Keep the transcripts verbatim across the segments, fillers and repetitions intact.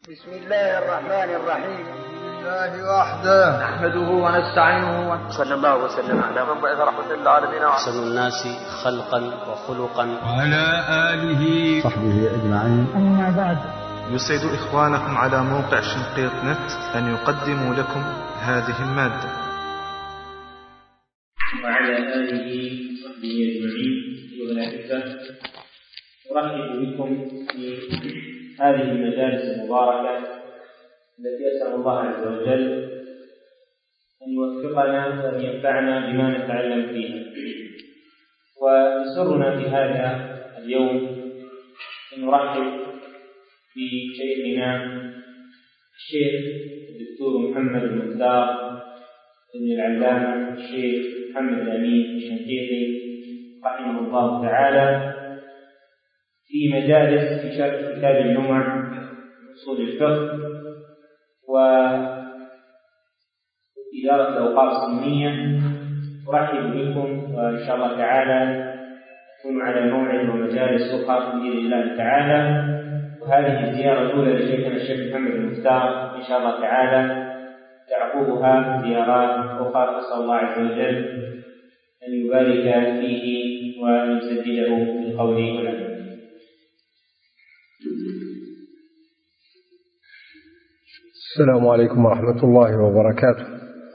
بسم الله الرحمن الرحيم. الله وحده نحمده ونستعينه صلى الله وسلم على من بعث رحمة للعالمين أحسن الناس خلقا وخلقا وعلى آله صحبه أجمعين. أما بعد، يسعد إخوانكم على موقع شنقيط نت أن يقدموا لكم هذه المادة. وعلى آله وصحبه أجمعين. أيها الأحبة، أرحب بكم في هذه المجالس المباركة التي أسأل الله عز وجل أن يوفقنا وأن ينفعنا بما نتعلم فيها. ويسرنا في هذا اليوم أن نرحب بشيخنا الشيخ الدكتور محمد المختار بن العلامة الشيخ محمد الأمين الشنقيطي رحمه الله تعالى في مجالس في شرح كتاب اللمع من أصول الفقه وإدارة الأوقاف السنية. أرحب بكم وإن شاء الله تعالى نكون على موعد ومجالس أخرى بإذن الله تعالى. وهذه الزيارة الأولى لشيخنا الشيخ محمد المختار إن شاء الله تعالى تعقوبها زيارات أخرى. أسأل الله عز وجل أن يبارك فيه وأن يسدده بالقول والعمل. السلام عليكم ورحمة الله وبركاته.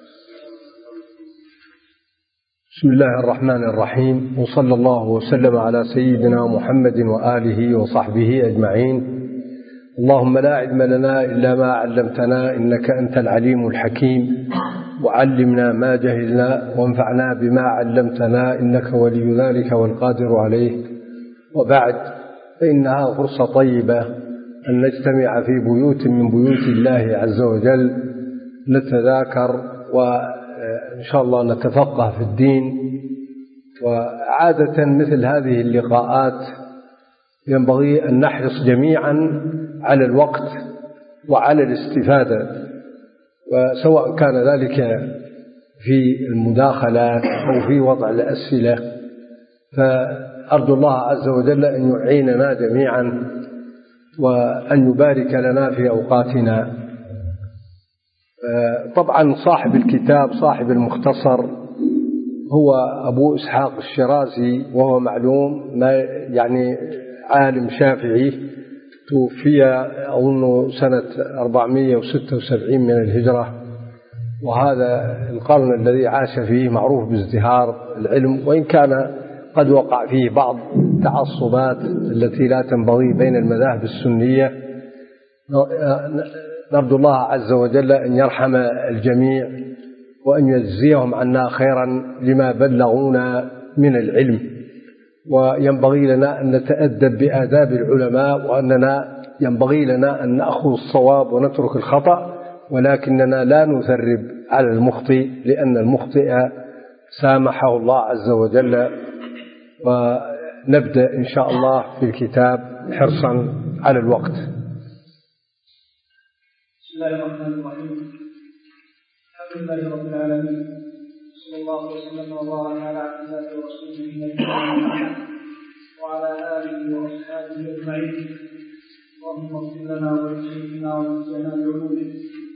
بسم الله الرحمن الرحيم، وصلى الله وسلم على سيدنا محمد وآله وصحبه أجمعين. اللهم لا علم لنا إلا ما علمتنا إنك أنت العليم الحكيم، وعلمنا ما جهلنا وانفعنا بما علمتنا إنك ولي ذلك والقادر عليه. وبعد، فإنها فرصة طيبة أن نجتمع في بيوت من بيوت الله عز وجل نتذاكر وإن شاء الله نتفقه في الدين. وعادة مثل هذه اللقاءات ينبغي أن نحرص جميعا على الوقت وعلى الاستفادة، وسواء كان ذلك في المداخلات أو في وضع الأسئلة. فأرجو الله عز وجل أن يعيننا جميعا وأن يبارك لنا في أوقاتنا. طبعا صاحب الكتاب صاحب المختصر هو أبو إسحاق الشرازي، وهو معلوم ما يعني عالم شافعي، توفي أظن سنة أربعمائة وستة وسبعين من الهجرة. وهذا القرن الذي عاش فيه معروف بازدهار العلم، وإن كان قد وقع فيه بعض التعصبات التي لا تنبغي بين المذاهب السنية. نرجو الله عز وجل أن يرحم الجميع وأن يجزيهم عنا خيرا لما بلغونا من العلم. وينبغي لنا أن نتأدب بآداب العلماء، وأننا ينبغي لنا أن نأخذ الصواب ونترك الخطأ، ولكننا لا نثرب على المخطئ، لأن المخطئ سامحه الله عز وجل. ونبدأ إن شاء الله في الكتاب حرصا على الوقت. بسم الله الرحمن الرحيم. الحمد لله رب العالمين، صلى الله وسلم وبارك على عبد الله ورسوله نبينا محمد وعلى آله وأصحابه أجمعين. اللهم اغفر لنا ولشيخنا ونفعنا بعلومه.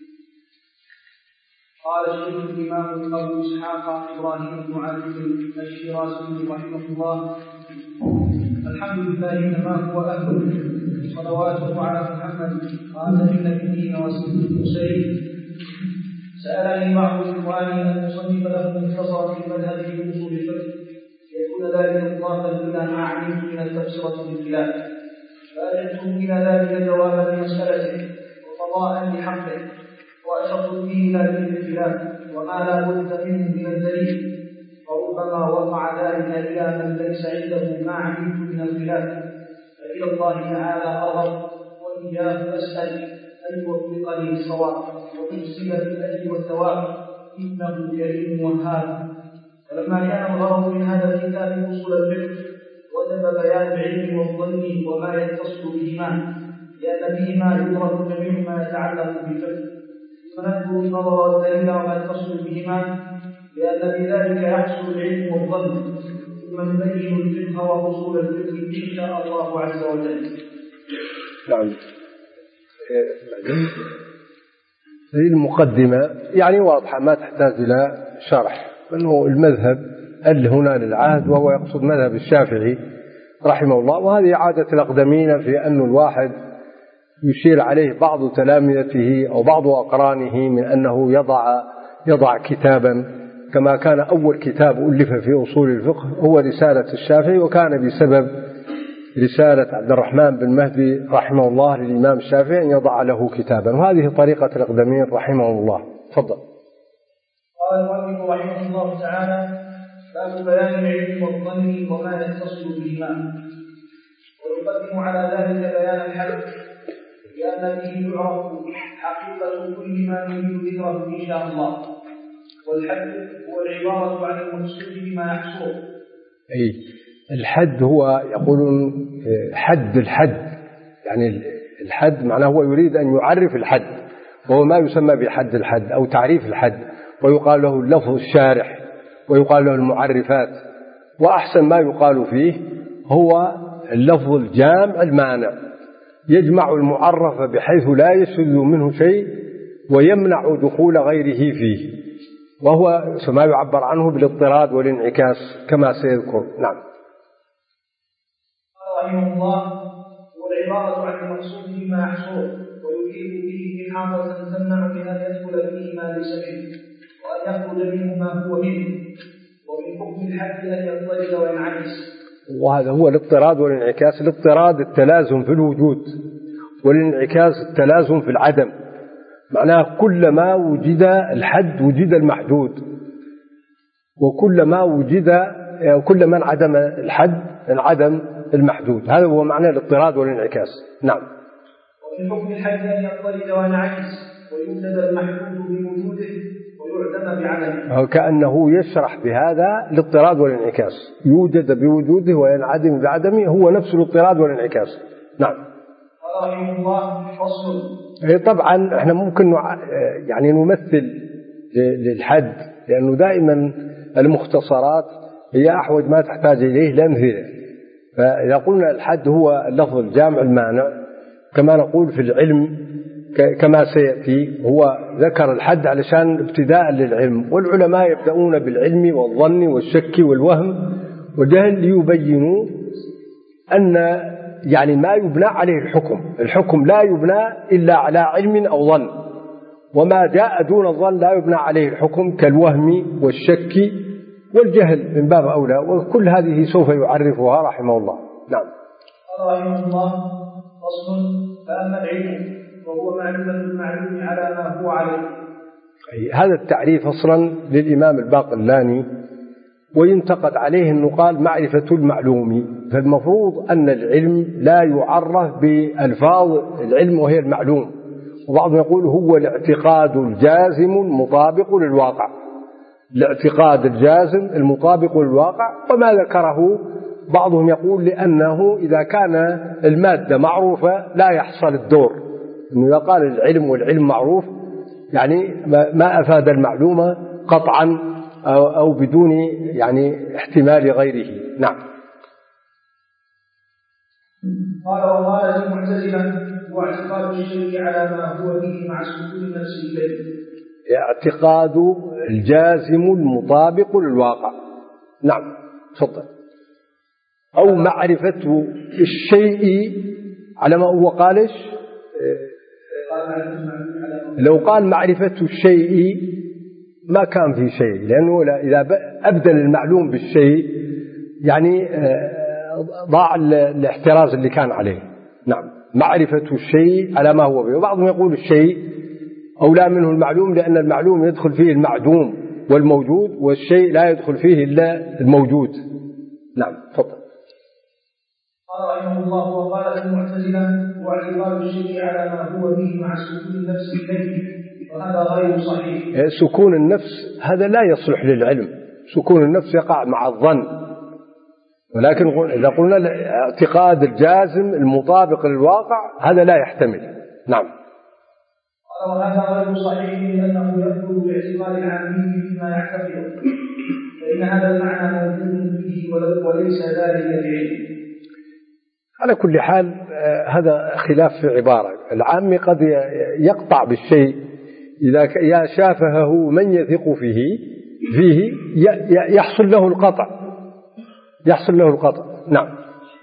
قال الشيخ الإمام أبو إسحاق إبراهيم بن علي الشيرازي رحمه الله: الحمد لله كما هو أهله، صلواته على محمد خاتم النبيين وسيد المرسلين. سألني بعض إخواني أن أصنف له مختصرا في مذهب أصول الفقه يكون ذلك مضافا إلى ما علمت من التبصرة بالخلاف، فأجبت إلى ذلك جوابا لمسألته وقضاء لحقه، وأشرت فيه ذلك الخلاف وما لا بد منه من الدليل. وربما وقع ذلك إلى من ليس عنده ما علمت من الخلاف، فإلى الله تعالى أرغب وإياه أسأل أن يوفقني للصواب ويرسل بالأجر والثواب، إنه كريم وهاب. ولما كان الغرض من هذا الكتاب أصول الفقه، وجب بيان العلم والظن وما يتصل بهما، لأن فيهما يدرك جميع ما يتعلق بالفقه. فنذكر النظر والدليل وما يتصل بهما، لأن بذلك يحصل العلم والظن، ثم نبين الفقه وأصول الفقه إن شاء الله عز وجل. نعم. المقدمة يعني واضحة ما تحتاج إلى شرح، أنه المذهب ال هنا للعهد، وهو يقصد مذهب الشافعي رحمه الله. وهذه عادة الأقدمين في أن الواحد يشير عليه بعض تلامذته أو بعض أقرانه من أنه يضع يضع كتابا، كما كان أول كتاب ألف في أصول الفقه هو رسالة الشافعي، وكان بسبب رسالة عبد الرحمن بن مهدي رحمه الله للإمام الشافعي أن يضع له كتابا، وهذه طريقة الأقدمين رحمه الله. تفضل. قال المؤلف رحمه الله تعالى: باب بيان العلم والظن وما يتصل بهما. ويقدم على ذلك بيان الحد، لأن به يعرف حقيقة كل ما يريد ذكره إن شاء الله. والحد هو العبارة عن المقصود بما يحصره. أي الحد هو يقولون حد الحد، يعني الحد معناه هو يريد أن يعرف الحد، وهو ما يسمى بحد الحد أو تعريف الحد، ويقال له اللفظ الشارح، ويقال له المعرفات. وأحسن ما يقال فيه هو اللفظ الجامع المانع، يجمع المعرف بحيث لا يشذ منه شيء ويمنع دخول غيره فيه، وهو ما يعبر عنه بالاضطراد والانعكاس كما سيذكر. نعم. قال رحمه الله: والعبارة عن المقصود بما يحصره، ويفيد به إحاطة تمنع من أن يدخل فيه ما ليس منه، وأن يخرج منه ما هو منه، ومن حكم الحد أن يضطرد وينعكس. وهذا هو الاضطراد والانعكاس. الاضطراد التلازم في الوجود، والانعكاس التلازم في العدم. معناه كلما وجد الحد وجد المحدود، وكلما وجد كلما انعدم الحد انعدم المحدود. هذا هو معنى الاضطراد والانعكاس. نعم. ومن حكم الحد أن يضطرد وينعكس، ويوجد المحدود بوجوده ويعدم بعدمه. كأنه يشرح بهذا الاضطراد والانعكاس، يوجد بوجوده وينعدم بعدمه، هو نفس الاضطراد والانعكاس. نعم. قال رحمه الله: فصل. طبعا احنا ممكن يعني نمثل للحد، لأنه دائما المختصرات هي أحوج ما تحتاج إليه الأمثلة. فإذا قلنا الحد هو اللفظ الجامع المانع، كما نقول في العلم كما سيأتي، هو ذكر الحد علشان ابتداء للعلم، والعلماء يبدأون بالعلم والظن والشك والوهم والجهل ليبينوا أن يعني ما يبنى عليه الحكم، الحكم لا يبنى إلا على علم أو ظن، وما جاء دون الظن لا يبنى عليه الحكم، كالوهم والشك والجهل من باب أولى، وكل هذه سوف يعرفها رحمه الله. نعم. قال رحمه الله: فصل. فأما العلم وهو معرفة المعلوم على ما هو عليه. هذا التعريف أصلا للإمام الباقلاني، وينتقد عليه أنه قال معرفة المعلوم، فالمفروض أن العلم لا يعرف بألفاظ العلم وهي المعلوم، وبعضهم يقول هو الاعتقاد الجازم المطابق للواقع، الاعتقاد الجازم المطابق للواقع. وما ذكره بعضهم يقول لأنه إذا كان المادة معروفة لا يحصل الدور، أنه إذا قال العلم والعلم معروف يعني ما أفاد المعلومة قطعا أو, أو بدون يعني احتمال غيره. نعم. قال: وقال المعتزلة: واعتقاد الشيء على ما هو به مع سكون نفس البيت. اعتقاد الجازم المطابق للواقع. نعم. تفضل. أو معرفة الشيء على ما هو قالش. لو قال معرفة الشيء ما كان في شيء، لأنه إذا أبدل المعلوم بالشيء يعني ضاع الاحتراز اللي كان عليه. نعم. معرفة الشيء على ما هو به. وبعضهم يقول الشيء أولى منه المعلوم، لأن المعلوم يدخل فيه المعدوم والموجود، والشيء لا يدخل فيه إلا الموجود. نعم. تفضل. قال رحمه الله: وقال المعتزلة: واعتقاد الشيء على ما هو به مع سكون نفس البيت، وهذا غير صحيح. سكون النفس هذا لا يصلح للعلم، سكون النفس يقع مع الظن، ولكن إذا قلنا الاعتقاد الجازم المطابق للواقع هذا لا يحتمل. نعم. وهذا غير صحيح، لأنه يدخل باعتقاد العامي فيما يعتقده، فإن هذا المعنى موجود فيه وليس ذلك بعلم. على كل حال هذا خلاف في عبارة. العام قد يقطع بالشيء إذا شافهه من يثق فيه فيه يحصل له القطع يحصل له القطع. نعم.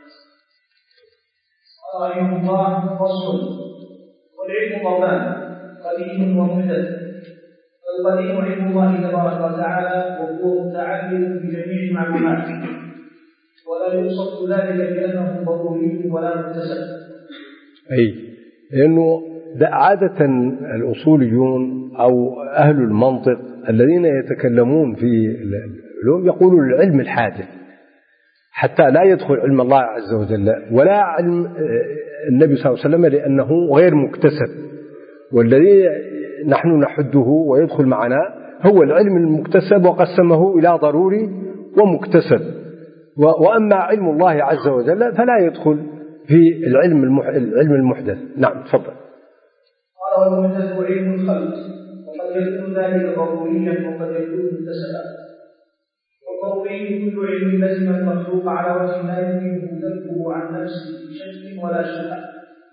رحمه الله فصل. والعلم ضمان قديم ومحدث. فالقديم علم الله تبارك وتعالى وهو متعلق بجميع المعلومات ولا يوصف ذلك بأنه ضروري ولا مكتسب. أي لأنه عادة الأصوليون أو أهل المنطق الذين يتكلمون في العلوم يقولون العلم الحادث حتى لا يدخل علم الله عز وجل ولا علم النبي صلى الله عليه وسلم لأنه غير مكتسب، والذي نحن نحده ويدخل معنا هو العلم المكتسب وقسمه إلى ضروري ومكتسب. وأما علم الله عز وجل فلا يدخل في العلم العلم المحدث. نعم تفضل. قال والمحدث علم الخلق وقد يكون ذلك ضروريا وقد يكون مكتسبا. والضروري كل علم لزم المخلوق على وجه لا يمكنه ذبه عن نفسه بشك ولا شبهه.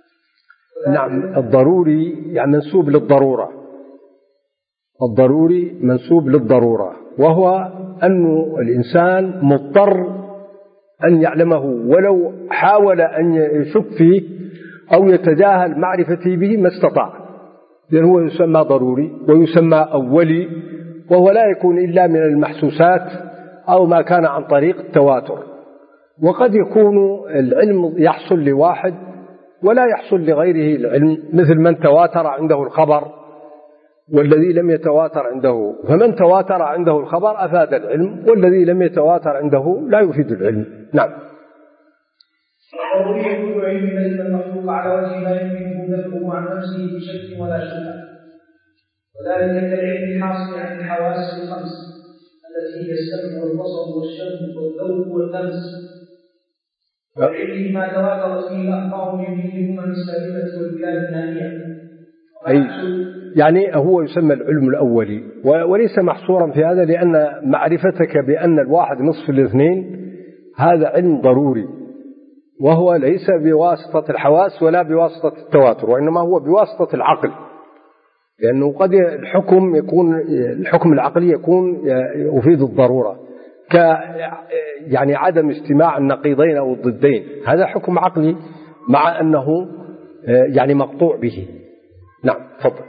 نعم الضروري يعني منسوب للضرورة، الضروري منسوب للضرورة وهو أن الإنسان مضطر أن يعلمه ولو حاول أن يشك فيه أو يتجاهل معرفته به ما استطاع، لأنه هو يسمى ضروري ويسمى أولي، وهو لا يكون إلا من المحسوسات أو ما كان عن طريق التواتر. وقد يكون العلم يحصل لواحد ولا يحصل لغيره العلم، مثل من تواتر عنده الخبر والذي لم يتواتر عنده، فمن تواتر عنده الخبر أفاد العلم والذي لم يتواتر عنده لا يفيد العلم. نعم. الضروري كل علم لزم المخلوق على وجه لا يمكنه ذبه عن نفسه بشك ولا شبهه، وذلك كالعلم الحاصل عن الحواس الخمس التي هي السمع والبصر والشم والذوق واللمس، والعلم ما تواترت فيه الأخبار من فيهما السالمة والبلاد النامية. أي يعني هو يسمى العلم الأولي وليس محصورا في هذا، لأن معرفتك بأن الواحد نصف الاثنين هذا علم ضروري، وهو ليس بواسطة الحواس ولا بواسطة التواتر، وإنما هو بواسطة العقل، لأنه قد الحكم يكون الحكم العقلي يكون يفيد الضرورة، ك يعني عدم اجتماع النقيضين أو الضدين، هذا حكم عقلي مع أنه يعني مقطوع به. نعم تفضل.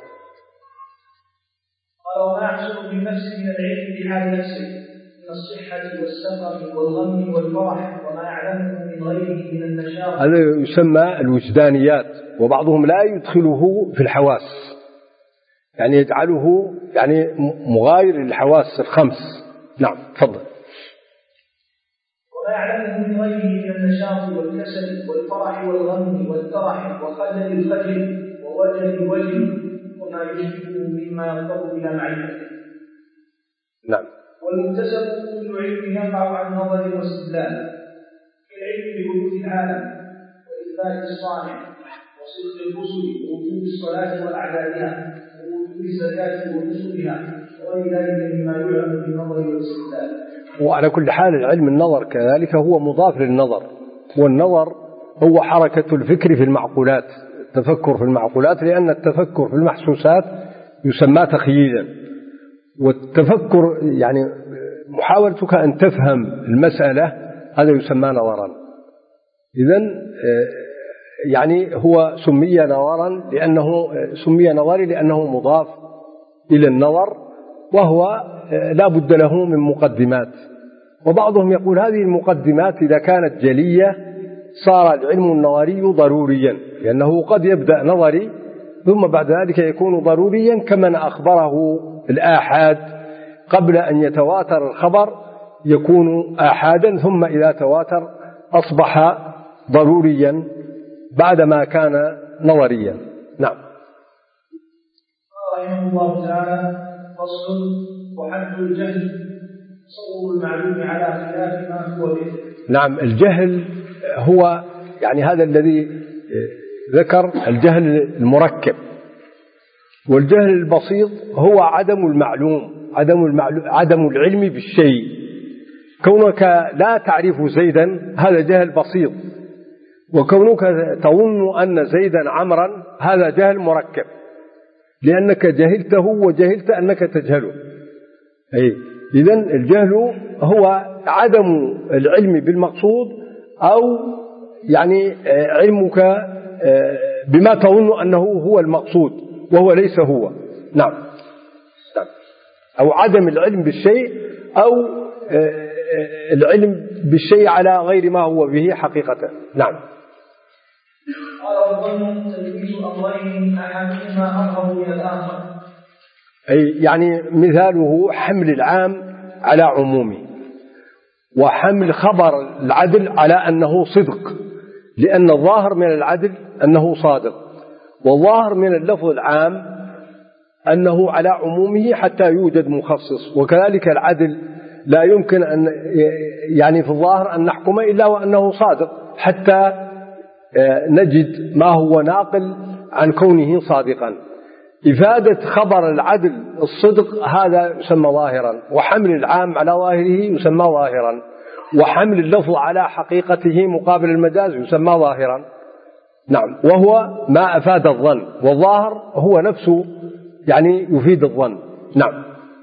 قال وما يحصل بالنفس من العلم بحال نفسه من الصحة والسقم والغم والفرح وما يعلمه من غيره من النشاط، هذا يسمى الوجدانيات، وبعضهم لا يدخله في الحواس، يعني يجعله يعني مغاير للحواس الخمس. نعم تفضل. وما يعلمه من غيره من النشاط والكسل والفرح والغم والترح وخجل الخجل ووجل الوجل وما يشبهه مما يضطر إلى معرفته. نعم. والمكتسب كل علم ينفع عن نظر واستدلال، كالعلم بحدوث العالم وإثبات الصانع وصدق الرسل ووجوب الصلاة وأعدادها ووجوب الزكاة ونسبها وغير ذلك مما يعلم بالنظر والاستدلال. وعلى كل حال العلم النظر كذلك هو مضاف للنظر، والنظر هو حركة الفكر في المعقولات، التفكر في المعقولات، لأن التفكر في المحسوسات يسمى تخييلا، والتفكر يعني محاولتك أن تفهم المسألة هذا يسمى نظرا. إذن يعني هو سمي نظرا لأنه سمي نظري لأنه مضاف إلى النظر، وهو لا بد له من مقدمات، وبعضهم يقول هذه المقدمات إذا كانت جلية صار العلم النظري ضروريا، لأنه قد يبدأ نظري ثم بعد ذلك يكون ضروريا، كمن أخبره الآحاد قبل أن يتواتر الخبر يكون آحادا، ثم إذا تواتر أصبح ضروريا بعدما كان نظريا. نعم. رحمه الله تعالى فصل. وحد الجهل تصور المعلوم على خلاف ما هو به. نعم الجهل هو يعني هذا الذي ذكر الجهل المركب، والجهل البسيط هو عدم المعلوم، عدم المعلوم عدم العلم بالشيء. كونك لا تعرف زيدا هذا جهل بسيط، وكونك تظن أن زيدا عمرا هذا جهل مركب، لأنك جهلته وجهلت أنك تجهله. أي إذن الجهل هو عدم العلم بالمقصود، أو يعني علمك بما تظن أنه هو المقصود وهو ليس هو. نعم. أو عدم العلم بالشيء، أو العلم بالشيء على غير ما هو به حقيقة. نعم. قال الظن تلبيس أمرين أحدهما أظهر من الآخر. أي يعني مثاله حمل العام على عمومه، وحمل خبر العدل على أنه صدق، لأن الظاهر من العدل أنه صادق، والظاهر من اللفظ العام أنه على عمومه حتى يوجد مخصص. وكذلك العدل لا يمكن أن يعني في الظاهر أن نحكم إلا وأنه صادق حتى نجد ما هو ناقل عن كونه صادقا. إفادة خبر العدل الصدق هذا يسمى ظاهرا، وحمل العام على ظاهره يسمى ظاهرا، وحمل اللفظ على حقيقته مقابل المجاز يسمى ظاهرا. نعم. وهو ما أفاد الظن، والظاهر هو نفسه يعني يفيد الظن. نعم.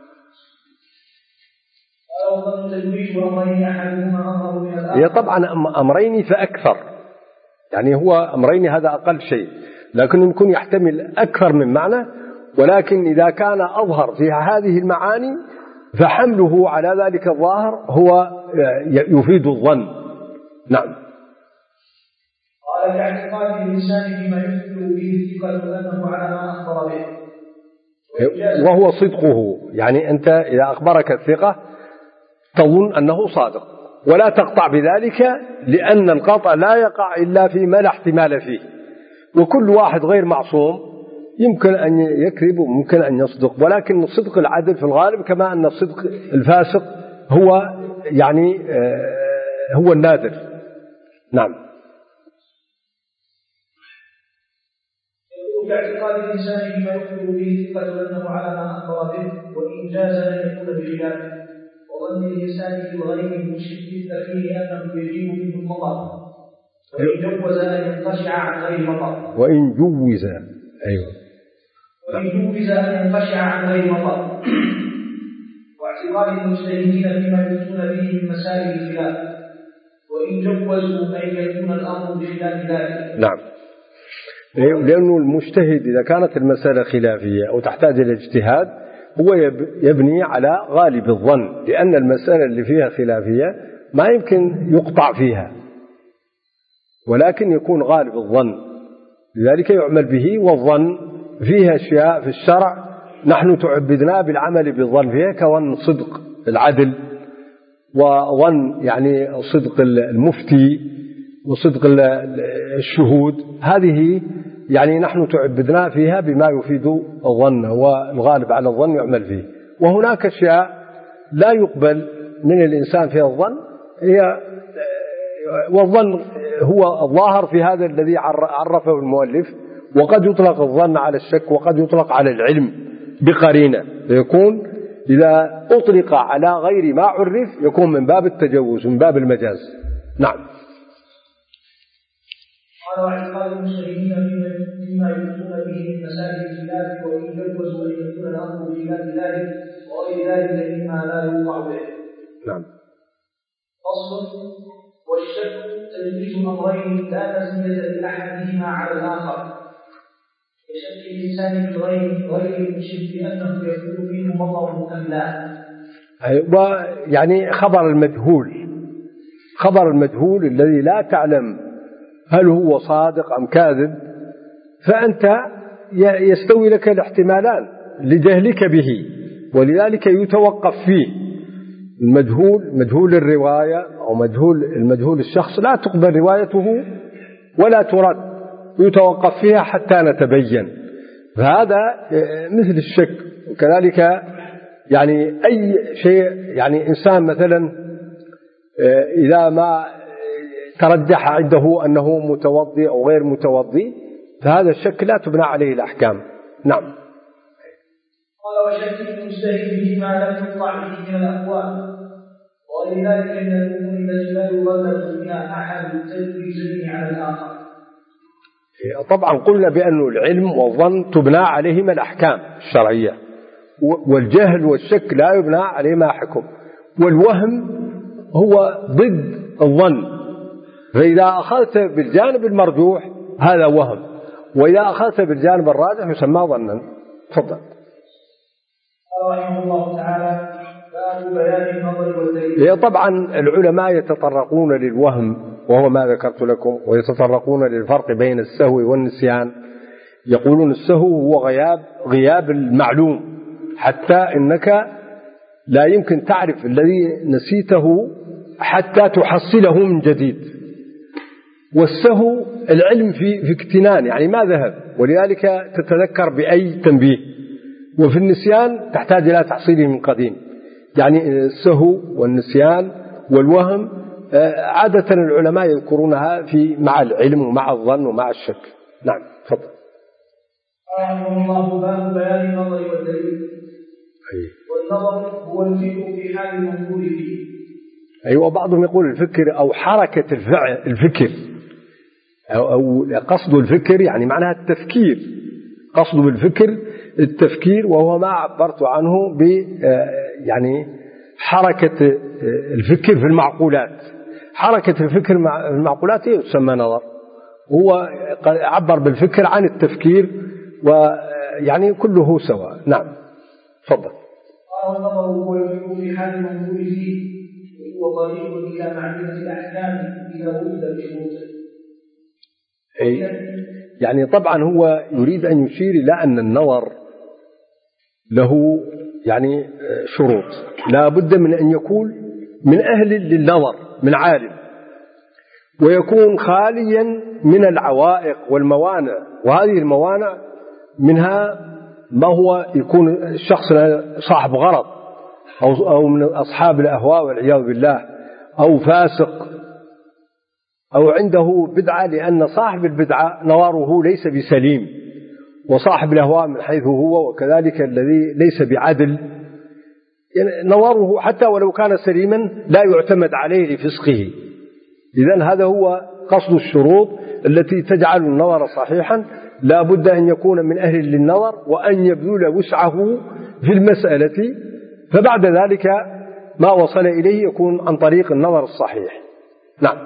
هي طبعا أمرين فأكثر، يعني هو أمرين هذا أقل شيء، لكن يمكن يحتمل أكثر من معنى، ولكن إذا كان أظهر في هذه المعاني فحمله على ذلك الظاهر هو يفيد الظن. نعم. قال باعتقاد الإنسان بما يخبر به الثقة أنه على ما أخبر به، وهو صدقه. يعني أنت إذا أخبرك الثقة تظن أنه صادق، ولا تقطع بذلك، لأن القطع لا يقع إلا فيما لا احتمال فيه، وكل واحد غير معصوم يمكن أن يكذب وممكن أن يصدق، ولكن الصدق العدل في الغالب، كما أن الصدق الفاسق هو يعني هو النادر. نعم. باعتقاد الإنسان بما يخبر به الثقة أنه على ما أخبر به، وإن جاز أن يكون بخلافه، وظن الإنسان في الغيب المشرك فيه أنه يجيب منه المطر، وإن جوز أن ينقشع عن غير مطر. وإن جوز أيوه وإن جوز أن ينقشع عن غير مطر. واعتقاد المجتهدين فيما يفتون به من مسائل الخلاف، وإن جوزوا أن يكون الأمر بخلاف ذلك. نعم. لأنه المجتهد إذا كانت المسألة خلافية أو تحتاج إلى اجتهاد هو يبني على غالب الظن، لأن المسألة اللي فيها خلافية ما يمكن يقطع فيها، ولكن يكون غالب الظن، لذلك يعمل به. والظن فيها أشياء في الشرع نحن تعبدنا بالعمل بالظن فيها، كظن صدق العدل، وظن يعني صدق المفتي، وصدق الشهود. هذه يعني نحن تعبدنا فيها بما يفيد الظن، والغالب على الظن يعمل فيه. وهناك أشياء لا يقبل من الإنسان فيها الظن، هي والظن هو الظاهر في هذا الذي عرفه المؤلف. وقد يطلق الظن على الشك، وقد يطلق على العلم بقرينة، يكون إذا أطلق على غير ما عرف يكون من باب التجوز، من باب المجاز. نعم. قال واعتقاد المجتهدين فيما يفتون به من مسائل الخلاف، وإن جوزوا أن يكون الأمر بخلاف ذلك وغير ذلك مما لا يوقع به. نعم. فصل. والشك تجويز أمرين لا مزية لأحدهما على الآخر، كشك الإنسان في الغيب غير المشرك أنه يكون فيه مطر أم لا. ويعني خبر المجهول، خبر المجهول الذي لا تعلم هل هو صادق أم كاذب، فأنت يستوي لك الاحتمالان لجهلك به، ولذلك يتوقف فيه. المجهول مجهول الرواية أو مجهول المجهول الشخص لا تقبل روايته ولا ترد، يتوقف فيها حتى نتبين. فهذا مثل الشك. وكذلك يعني أي شيء، يعني إنسان مثلا إذا ما ترجح عنده أنه متوضي أو غير متوضي، فهذا الشك لا تبنى عليه الأحكام. نعم. قال وشك المجتهد فيما لم يقطع به من الأقوال، ولذلك من الأمور التي لا يغلب فيها أحد تجري على الآخر. طبعا قلنا بأن العلم والظن تبنى عليهما الأحكام الشرعية، والجهل والشك لا يبنى عليهما حكم، والوهم هو ضد الظن. فإذا أخذت بالجانب المرجوح هذا وهم، وإذا أخذت بالجانب الراجح يسمى ظنا. تفضل. رحمه الله تعالى باب بيان النظر والدليل. طبعا العلماء يتطرقون للوهم وهو ما ذكرت لكم، ويتطرقون للفرق بين السهو والنسيان. يقولون السهو هو غياب غياب المعلوم، حتى إنك لا يمكن تعرف الذي نسيته حتى تحصله من جديد. والسهو العلم في في اكتنان، يعني ما ذهب، ولذلك تتذكر بأي تنبيه. وفي النسيان تحتاج إلى تحصيله من قديم. يعني السهو والنسيان والوهم عادة العلماء يذكرونها في مع العلم ومع الظن ومع الشك. نعم تفضل. رحمه الله باب بيان النظر والدليل. والنظر هو الفكر في حال المنظور فيه. أيوة، بعضهم يقول الفكر أو حركة الفعل الفكر أو, أو قصد الفكر، يعني معناها التفكير. قصد بالفكر التفكير، وهو ما عبرت عنه ب يعني حركة الفكر في المعقولات. حركة الفكر في المعقولات هي تسمى نظر. هو عبر بالفكر عن التفكير، ويعني كله سواء. نعم تفضل. قال النظر هو الفكر في حال المنظور فيه، وهو طريق إلى معرفة الأحكام إذا وجد بشروطه. يعني طبعا هو يريد أن يشير إلى أن النظر له يعني شروط، لا بد من أن يكون من أهل للنظر، من عالم، ويكون خاليا من العوائق والموانع. وهذه الموانع منها ما هو يكون الشخص صاحب غرض، أو أو من أصحاب الأهواء والعياذ بالله، أو فاسق، أو عنده بدعة، لأن صاحب البدعة نظره ليس بسليم، وصاحب الأهواء من حيث هو، وكذلك الذي ليس بعدل يعني نظره حتى ولو كان سليما لا يعتمد عليه لفسقه. إذن هذا هو قصد الشروط التي تجعل النظر صحيحا. لا بد أن يكون من أهل للنظر، وأن يبذل وسعه في المسألة، فبعد ذلك ما وصل إليه يكون عن طريق النظر الصحيح. نعم.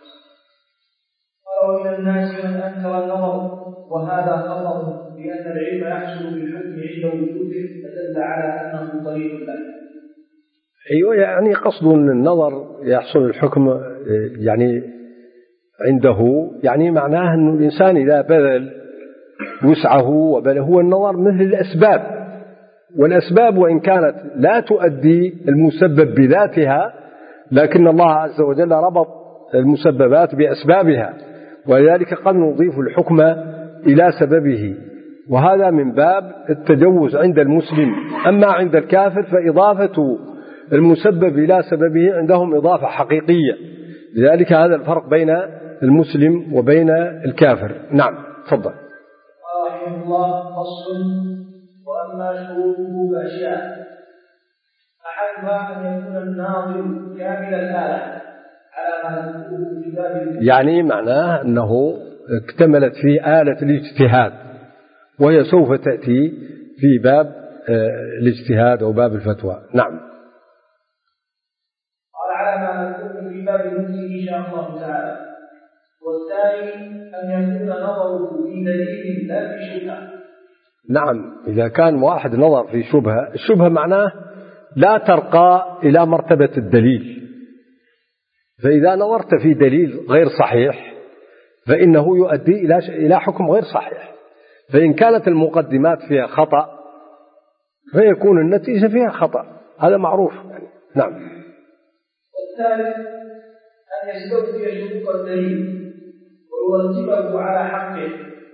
قال ومن الناس من أنكر النظر، وهذا خطأ، لأن العلم يحصل بالحكم عند وجوده، فدل على أنه طريق له. أيوة، يعني قصد النظر يحصل الحكم يعني عنده، يعني معناه أن الإنسان إذا بذل وسعه وبل هو النظر مثل الأسباب، والأسباب وإن كانت لا تؤدي المسبب بذاتها، لكن الله عز وجل ربط المسببات بأسبابها، ولذلك قد نضيف الحكم إلى سببه، وهذا من باب التجوز عند المسلم. أما عند الكافر فإضافة المسبب إلى سببه عندهم إضافة حقيقية، لذلك هذا الفرق بين المسلم وبين الكافر. نعم تفضل. رحمه الله فصل. وأما شروطه فأشياء، أحدها أن يكون الناظر كامل الآلة على ما نذكره في باب، يعني معناه أنه اكتملت فيه آلة الاجتهاد، وهي سوف تأتي في باب الاجتهاد أو باب الفتوى. نعم. قال على ما نذكره في باب المسلم إن شاء الله تعالى. والثاني أن يكون نظره في دليل لا في شبهة. نعم، إذا كان واحد نظر في شبهة، الشبهة معناه لا ترقى إلى مرتبة الدليل. فإذا نظرت في دليل غير صحيح فإنه يؤدي إلى إلى حكم غير صحيح. فإن كانت المقدمات فيها خطأ فيكون النتيجة فيها خطأ، هذا معروف يعني. نعم. والثالث أن يستوفي شروط الدليل ويرتبه على حقه،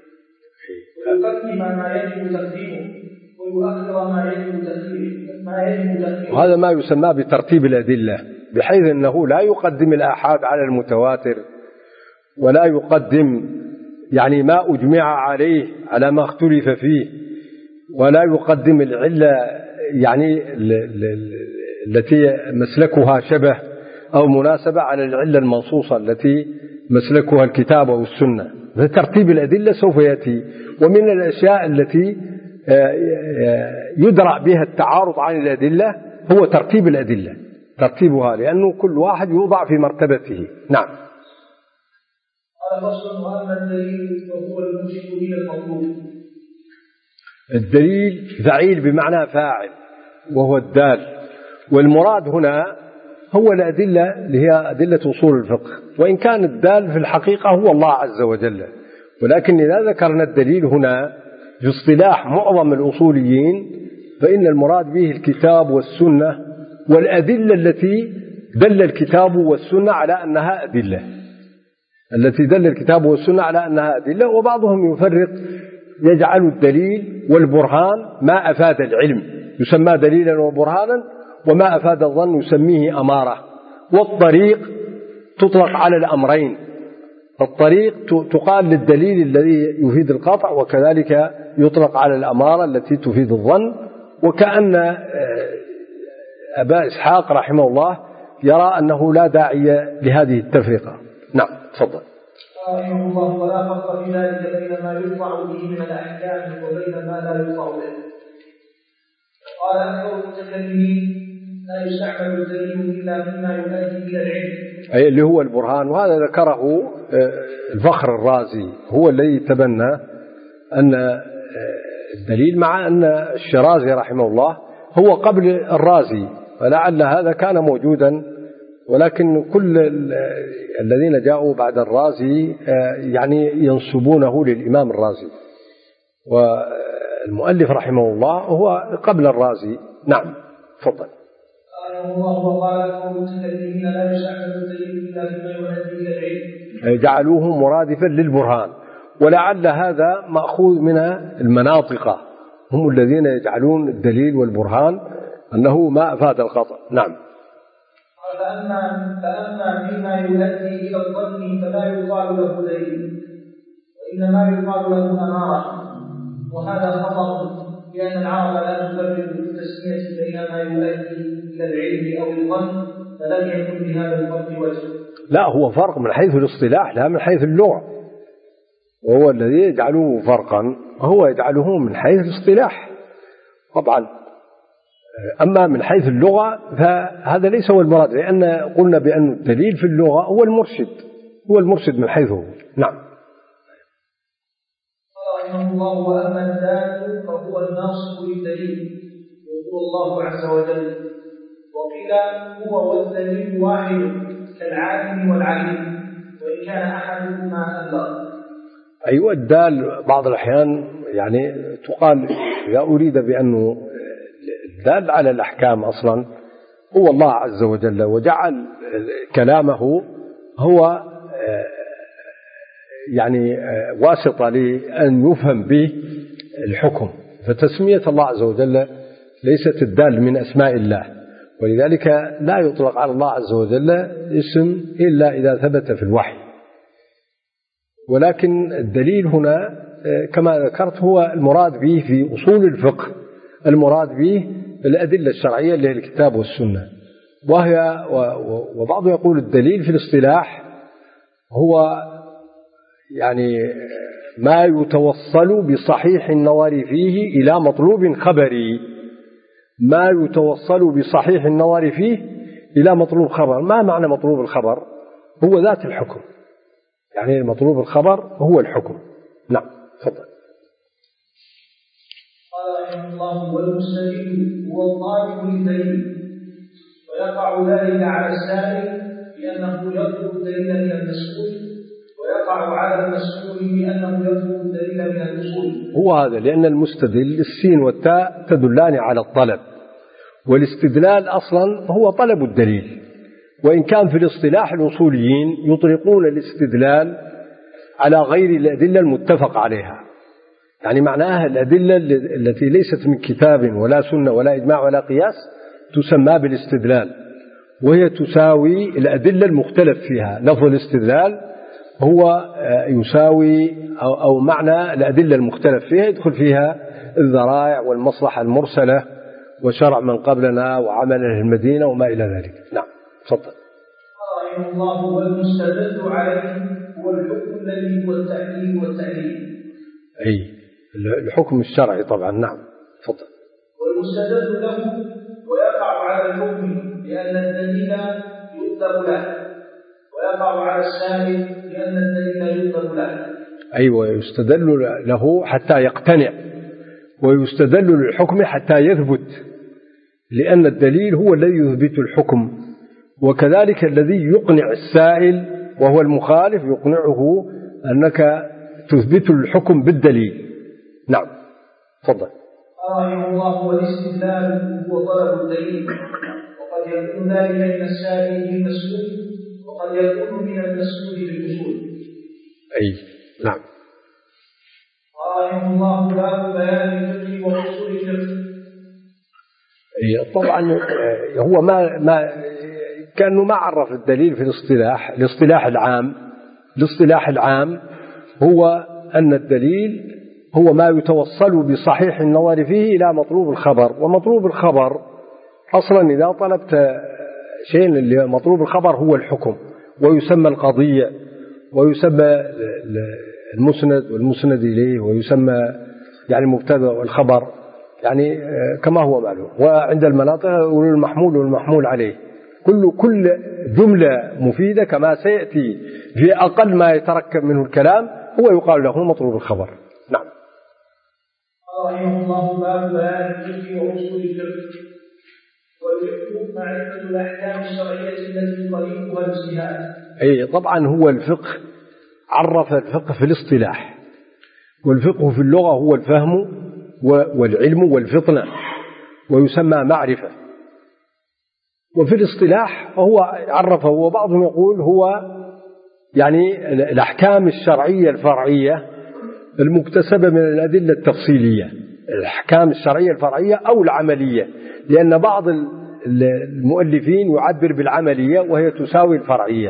ويقدم ما يجب تقديمه ويؤخر ما يجب تأخيره. وهذا ما يسمى بترتيب الأدلة، بحيث أنه لا يقدم الآحاد على المتواتر، ولا يقدم يعني ما أجمع عليه على ما اختلف فيه، ولا يقدم العلة يعني التي مسلكها شبه أو مناسبة على العلة المنصوصة التي مسلكها الكتاب والسنة. فترتيب الأدلة سوف يأتي. ومن الأشياء التي يدرأ بها التعارض عن الأدلة هو ترتيب الأدلة، ترتيبها، لأنه كل واحد يوضع في مرتبته. نعم. قال فصل: وأما الدليل فهو المرشد إلى المطلوب. الدليل فعيل بمعنى فاعل وهو الدال، والمراد هنا هو الأدلة اللي هي أدلة أصول الفقه، وإن كان الدال في الحقيقة هو الله عز وجل. ولكن إذا ذكرنا الدليل هنا في اصطلاح معظم الأصوليين فإن المراد به الكتاب والسنة والأدلة التي دل الكتاب والسنة على أنها أدلة، التي دل الكتاب والسنة على أنها أدلة. وبعضهم يفرق، يجعل الدليل والبرهان ما أفاد العلم يسمى دليلا وبرهانا، وما أفاد الظن يسميه أمارة. والطريق تطلق على الأمرين، الطريق تقال للدليل الذي يفيد القطع، وكذلك يطلق على الأمارة التي تفيد الظن. وكأن أبا إسحاق رحمه الله يرى أنه لا داعي لهذه التفرقة. نعم، تفضل. رحمه الله: ولا فرق في ذلك بين ما يطلع به من الأحكام وبين ما لا يطلع به. قال أكثر المتكلمين: لا يستعمل الدليل إلا مما يؤدي إلى العلم، أي اللي هو البرهان. وهذا ذكره الفخر الرازي، هو الذي تبنى أن الدليل، مع أن الشرازي رحمه الله هو قبل الرازي، فلعل هذا كان موجودا، ولكن كل الذين جاءوا بعد الرازي يعني ينسبونه للإمام الرازي، والمؤلف رحمه الله هو قبل الرازي. نعم، تفضل. جعلوه مرادفا للبرهان، ولعل هذا مأخوذ من المناطق، هم الذين يجعلون الدليل والبرهان أنه ما أفاد القطع. نعم. فأما فأما فيما يؤدي إلى الظن فلا يقال له دليل، وإنما يقال له أمارة، وهذا خطأ، لأن العرب لا تفرق في التسمية بين ما يؤدي إلى العلم أو الظن، فلم يكن بهذا الفرق وجه. لا، هو فرق من حيث الاصطلاح لا من حيث اللغة، وهو الذي يجعله فرقا هو يجعله من حيث الاصطلاح طبعا. أما من حيث اللغة فهذا ليس هو المراد، لأن قلنا بأن الدليل في اللغة هو المرشد، هو المرشد من حيثه. نعم. رحمه الله: وأما الدال فهو الناصب للدليل وهو الله عز وجل. وقيل هو والدليل واحد كالعالم والعليم، وإن كان أحدهما أبلغ. أيوة، الدال بعض الأحيان يعني تقال إذا أريد بأنه الدال على الأحكام أصلا هو الله عز وجل، وجعل كلامه هو يعني واسطة لأن يفهم به الحكم. فتسمية الله عز وجل ليست الدال من أسماء الله، ولذلك لا يطلق على الله عز وجل اسم إلا إذا ثبت في الوحي. ولكن الدليل هنا كما ذكرت هو المراد به في أصول الفقه، المراد به الأدلة الشرعية اللي هي الكتاب والسنة. وهي وبعض يقول الدليل في الاصطلاح هو يعني ما يتوصل بصحيح النظر فيه إلى مطلوب خبري، ما يتوصل بصحيح النظر فيه إلى مطلوب خبر. ما معنى مطلوب الخبر؟ هو ذات الحكم، يعني مطلوب الخبر هو الحكم. نعم، تفضل. قال رحمه الله: والمستدل هو الطالب للدليل، ويقع ذلك على السائل بأنه يطلب الدليل من المسؤول، ويقع على المسؤول بأنه يطلب الدليل من الأصول. هو هذا، لأن المستدل السين والتاء تدلان على الطلب، والاستدلال أصلا هو طلب الدليل. وإن كان في الاصطلاح الأصوليين يطلقون الاستدلال على غير الأدلة المتفق عليها، يعني معناها الأدلة التي ليست من كتاب ولا سنة ولا إجماع ولا قياس تسمى بالاستدلال، وهي تساوي الأدلة المختلف فيها. لفظ الاستدلال هو يساوي أو, أو معنى الأدلة المختلف فيها، يدخل فيها الذرائع والمصلحة المرسلة وشرع من قبلنا وعمل أهل المدينة وما إلى ذلك. نعم، تفضل. رحمه الله والمستدل عليه هو الحكم الذي هو التحليل والتعليل. أي الحكم الشرعي طبعا. نعم تفضل. والمستدل له ويقع على الحكم لأن الدليل يطلب له، ويقع على السائل لأن الدليل يطلب له. أيوة يستدل له حتى يقتنع، ويستدل للحكم حتى يثبت، لأن الدليل هو الذي يثبت الحكم، وكذلك الذي يقنع السائل وهو المخالف يقنعه أنك تثبت الحكم بالدليل. نعم تفضل. رحمه الله والاستدلال هو طلب الدليل، وقد يكون ذلك من السائل بالمسؤول، وقد يكون من المسؤول بالوصول. أي نعم. رحمه الله باب بيان الفقه وأصول الفقه. طبعا هو ما ما كأنه ما عرف الدليل في الاصطلاح. الاصطلاح العام الاصطلاح العام هو أن الدليل هو ما يتوصل بصحيح النظر فيه إلى مطلوب الخبر، ومطلوب الخبر أصلا إذا طلبت شيء اللي مطلوب الخبر هو الحكم، ويسمى القضية، ويسمى المسند والمسند إليه، ويسمى يعني المبتدأ والخبر، يعني كما هو معلوم. وعند المناطق يقولون المحمول والمحمول عليه. كل كل جملة مفيدة كما سيأتي في أقل ما يتركب منه الكلام هو يقال له مطلوب الخبر. نعم. رحمه الله باب بيان الفقه وأصول الفقه. والفقه معرفة الأحكام الشرعية التي طريقها الاجتهاد. أي طبعا هو الفقه عرف الفقه في الاصطلاح، والفقه في اللغة هو الفهم والعلم والفطنة، ويسمى معرفة. وفي الاصطلاح هو عرفه، وبعضهم يقول هو يعني الأحكام الشرعية الفرعية المكتسبة من الأدلة التفصيلية، الأحكام الشرعية الفرعية أو العملية، لأن بعض المؤلفين يعبر بالعملية وهي تساوي الفرعية.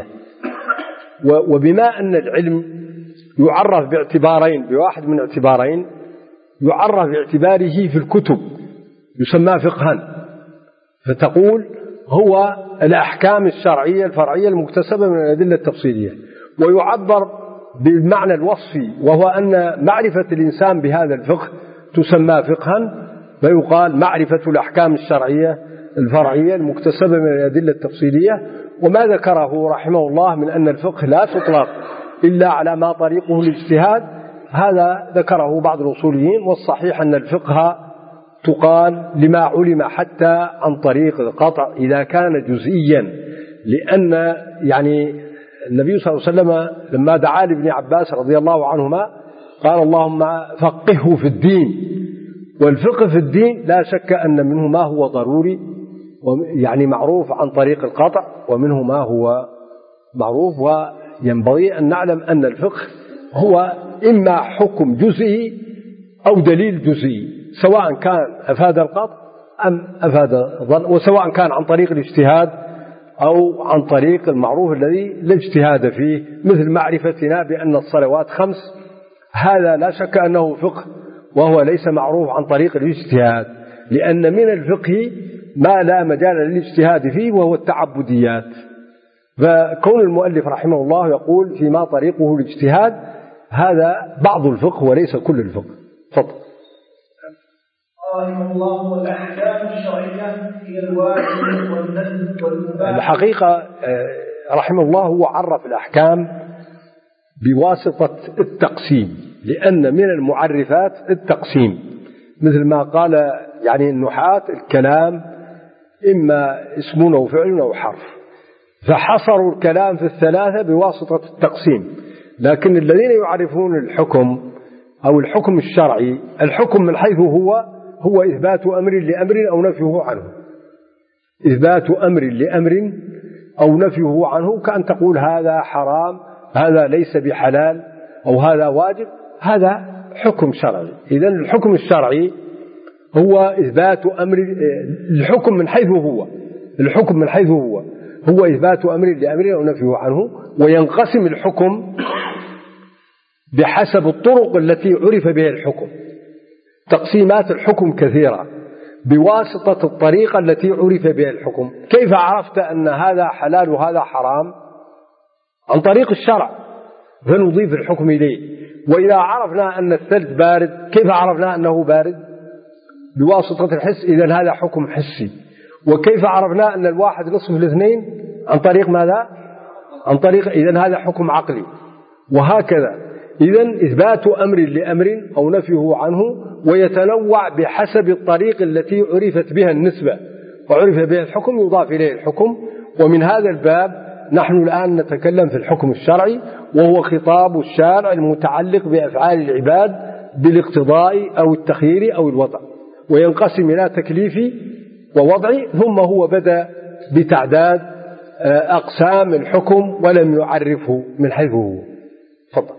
وبما أن العلم يعرف باعتبارين، بواحد من اعتبارين، يعرف باعتباره في الكتب يسمى فقها، فتقول هو الأحكام الشرعية الفرعية المكتسبة من الأدلة التفصيلية، ويعبر بالمعنى الوصفي وهو أن معرفة الإنسان بهذا الفقه تسمى فقها، فيقال معرفة الأحكام الشرعية الفرعية المكتسبة من الأدلة التفصيلية. وما ذكره رحمه الله من أن الفقه لا تطلق إلا على ما طريقه الاجتهاد، هذا ذكره بعض الأصوليين، والصحيح أن الفقه تقال لما علم حتى عن طريق القطع إذا كان جزئيا، لأن يعني النبي صلى الله عليه وسلم لما دعا لابن عباس رضي الله عنهما قال اللهم فقهه في الدين. والفقه في الدين لا شك أن منه ما هو ضروري يعني معروف عن طريق القطع، ومنه ما هو معروف. وينبغي أن نعلم أن الفقه هو إما حكم جزئي أو دليل جزئي، سواء كان أفاد القطع أم أفاد الظن، وسواء كان عن طريق الاجتهاد أو عن طريق المعروف الذي لا اجتهاد فيه، مثل معرفتنا بأن الصلوات خمس، هذا لا شك أنه فقه وهو ليس معروف عن طريق الاجتهاد، لأن من الفقه ما لا مجال للاجتهاد فيه وهو التعبديات. فكون المؤلف رحمه الله يقول فيما طريقه الاجتهاد هذا بعض الفقه وليس كل الفقه. تفضل. رحمه الله والأحكام الشرعية هي الواجب والندب والمباح. الحقيقة رحمه الله هو عرف الأحكام بواسطة التقسيم، لأن من المعرفات التقسيم، مثل ما قال يعني النحاة الكلام إما اسم أو فعل أو حرف، فحصروا الكلام في الثلاثة بواسطة التقسيم. لكن الذين يعرفون الحكم أو الحكم الشرعي، الحكم من حيث هو هو إثبات أمر لأمر أو نفيه عنه، إثبات أمر لأمر أو نفيه عنه، كأن تقول هذا حرام، هذا ليس بحلال، أو هذا واجب، هذا حكم شرعي. إذن الحكم الشرعي هو إثبات أمر، الحكم من حيث هو الحكم من حيث هو هو إثبات أمر لأمر أو نفيه عنه. وينقسم الحكم بحسب الطرق التي عرف بها الحكم، تقسيمات الحكم كثيرة بواسطة الطريقة التي عرف بها الحكم. كيف عرفت أن هذا حلال وهذا حرام؟ عن طريق الشرع فنضيف الحكم إليه. وإذا عرفنا أن الثلج بارد كيف عرفنا أنه بارد؟ بواسطة الحس، إذن هذا حكم حسي. وكيف عرفنا أن الواحد نصف الاثنين؟ عن طريق ماذا؟ عن طريق إذن هذا حكم عقلي. وهكذا إذن إثبات أمر لأمر أو نفيه عنه ويتنوع بحسب الطريق التي عرفت بها النسبة وعرف بها الحكم يضاف إليه الحكم. ومن هذا الباب نحن الآن نتكلم في الحكم الشرعي، وهو خطاب الشارع المتعلق بأفعال العباد بالاقتضاء أو التخيير أو الوضع، وينقسم إلى تكليفي ووضعي. ثم هو بدأ بتعداد أقسام الحكم ولم يعرفه من حيث هو. تفضل.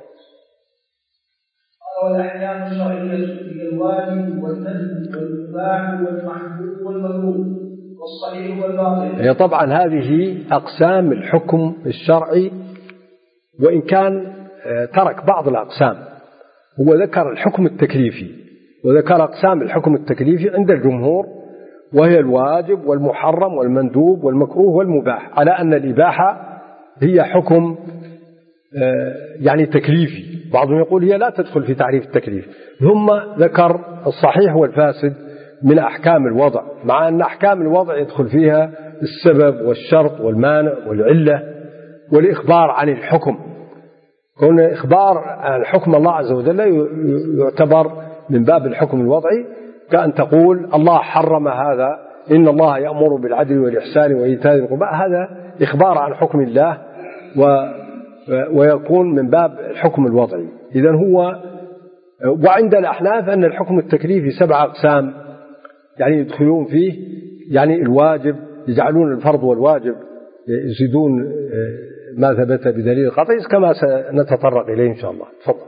والأحكام الشرعية هي الواجب والندب والمباح والمحبوب والمكروه والصحيح والباطل. هي طبعا هذه أقسام الحكم الشرعي، وإن كان ترك بعض الأقسام. هو ذكر الحكم التكليفي وذكر أقسام الحكم التكليفي عند الجمهور، وهي الواجب والمحرم والمندوب والمكروه والمباح، على أن الإباحة هي حكم يعني تكليفي. بعضهم يقول هي لا تدخل في تعريف التكليف. ثم ذكر الصحيح والفاسد من أحكام الوضع، مع أن أحكام الوضع يدخل فيها السبب والشرط والمانع والعلة والإخبار عن الحكم. كون إخبار عن حكم الله عز وجل يعتبر من باب الحكم الوضعي، كأن تقول الله حرم هذا، إن الله يأمر بالعدل والإحسان وإيتاء ذي القربى، هذا إخبار عن حكم الله و ويكون من باب الحكم الوضعي. إذن هو وعند الأحناف أن الحكم التكليفي سبع أقسام، يعني يدخلون فيه يعني الواجب، يجعلون الفرض والواجب يزيدون ما ثبت بدليل قطعي كما سنتطرق إليه إن شاء الله. تفضل.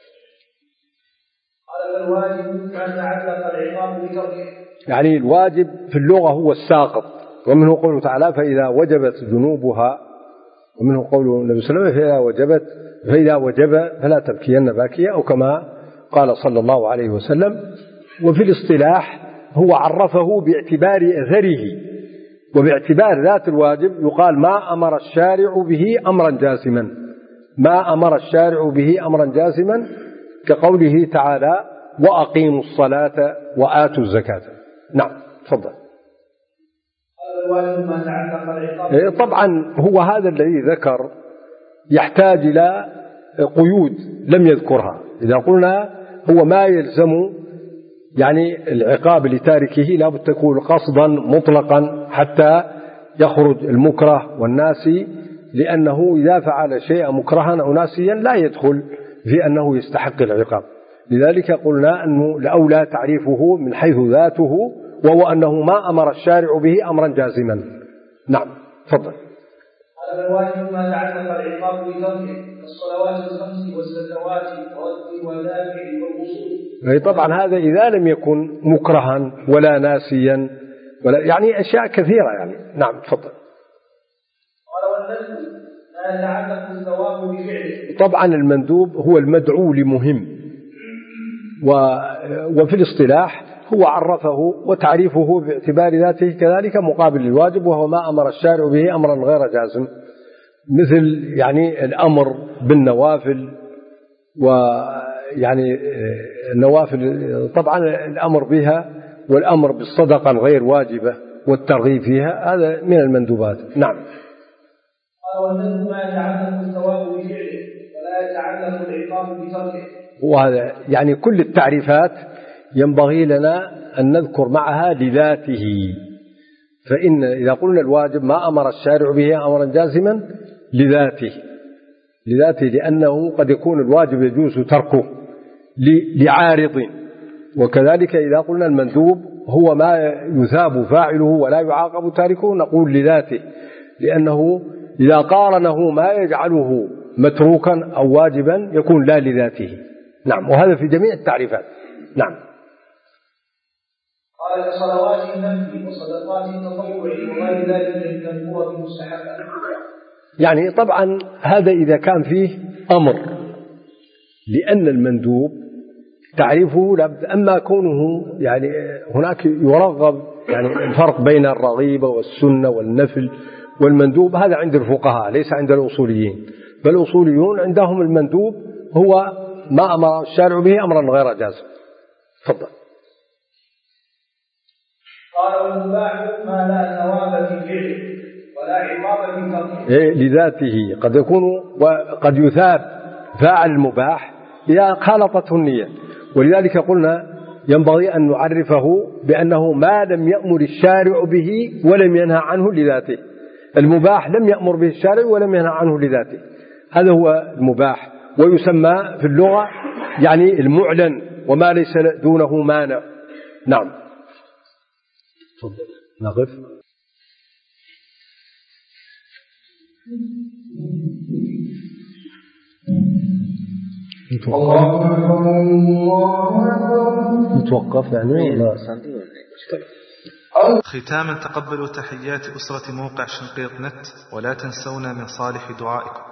قال الواجب ما تعلق العقاب بتركه. يعني الواجب في اللغة هو الساقط، ومنه قوله تعالى فإذا وجبت ذنوبها، ومنه قوله النبي صلى الله عليه وسلم فإذا وجبت فإذا وجب فلا تبكين باكية، أو كما قال صلى الله عليه وسلم. وفي الاصطلاح هو عرفه باعتبار أثره، وباعتبار ذات الواجب يقال ما أمر الشارع به أمرا جازما، ما أمر الشارع به أمرا جازما، كقوله تعالى وأقيموا الصلاة وآتوا الزكاة. نعم تفضل. طبعا هو هذا الذي ذكر يحتاج إلى قيود لم يذكرها. إذا قلنا هو ما يلزم يعني العقاب لتاركه لابد تكون قصدا مطلقا حتى يخرج المكره والناسي، لأنه إذا فعل شيئا مكرها أو ناسيا لا يدخل في أنه يستحق العقاب. لذلك قلنا أنه الأولى تعريفه من حيث ذاته، وهو أنه ما أمر الشارع به أمرا جازما. نعم تفضل. على الواجب ما تعلق العقاب بتركه الصلوات الخمس والزكوات والرد والدافع والوصول. طبعا هذا إذا لم يكن مكرها ولا ناسيا ولا يعني أشياء كثيرة يعني. نعم تفضل. قال والندب ما يتعلق الثواب بفعله. طبعا المندوب هو المدعو لمهم، وفي الاصطلاح هو عرفه وتعريفه باعتبار ذاته كذلك مقابل للواجب، وهو ما أمر الشارع به أمرا غير جازم، مثل يعني الأمر بالنوافل، ويعني النوافل طبعا الأمر بها والأمر بالصدقة غير واجبة والترغيب فيها، هذا من المندوبات. نعم. والندب ما يتعلق الثواب بفعله ولا يتعلق العقاب بتركه. وهذا يعني كل التعريفات ينبغي لنا أن نذكر معها لذاته. فإن إذا قلنا الواجب ما أمر الشارع به أمرا جازما لذاته لذاته لأنه قد يكون الواجب يجوز تركه لعارض. وكذلك إذا قلنا المندوب هو ما يثاب فاعله ولا يعاقب تاركه نقول لذاته، لأنه إذا قارنه ما يجعله متروكا أو واجبا يكون لا لذاته. نعم. وهذا في جميع التعريفات. نعم. قال كصلوات النفل وصدقات التطوع وغير ذلك من المأمور بالمستحبات. يعني طبعا هذا إذا كان فيه أمر، لأن المندوب تعريفه لابد أما كونه يعني هناك يرغب يعني الفرق بين الرغيبة والسنة والنفل والمندوب، هذا عند الفقهاء ليس عند الأصوليين. فالأصوليون عندهم المندوب هو ما أمر الشارع به أمرا غير جازم. تفضل. قال والمباح ما لا ثواب في فعله ولا عقاب في تركه. إيه لذاته قد يكون وقد يثاب فاعل المباح إذا خالطته النية، ولذلك قلنا ينبغي أن نعرفه بأنه ما لم يأمر الشارع به ولم ينهى عنه لذاته. المباح لم يأمر به الشارع ولم ينهى عنه لذاته، هذا هو المباح، ويسمى في اللغة يعني المعلن وما ليس دونه مانع. نعم. تفضل. نقف. نتوقف يعني لا. ختاما تقبلوا تحيات أسرة موقع شنقيط نت، ولا تنسونا من صالح دعائكم.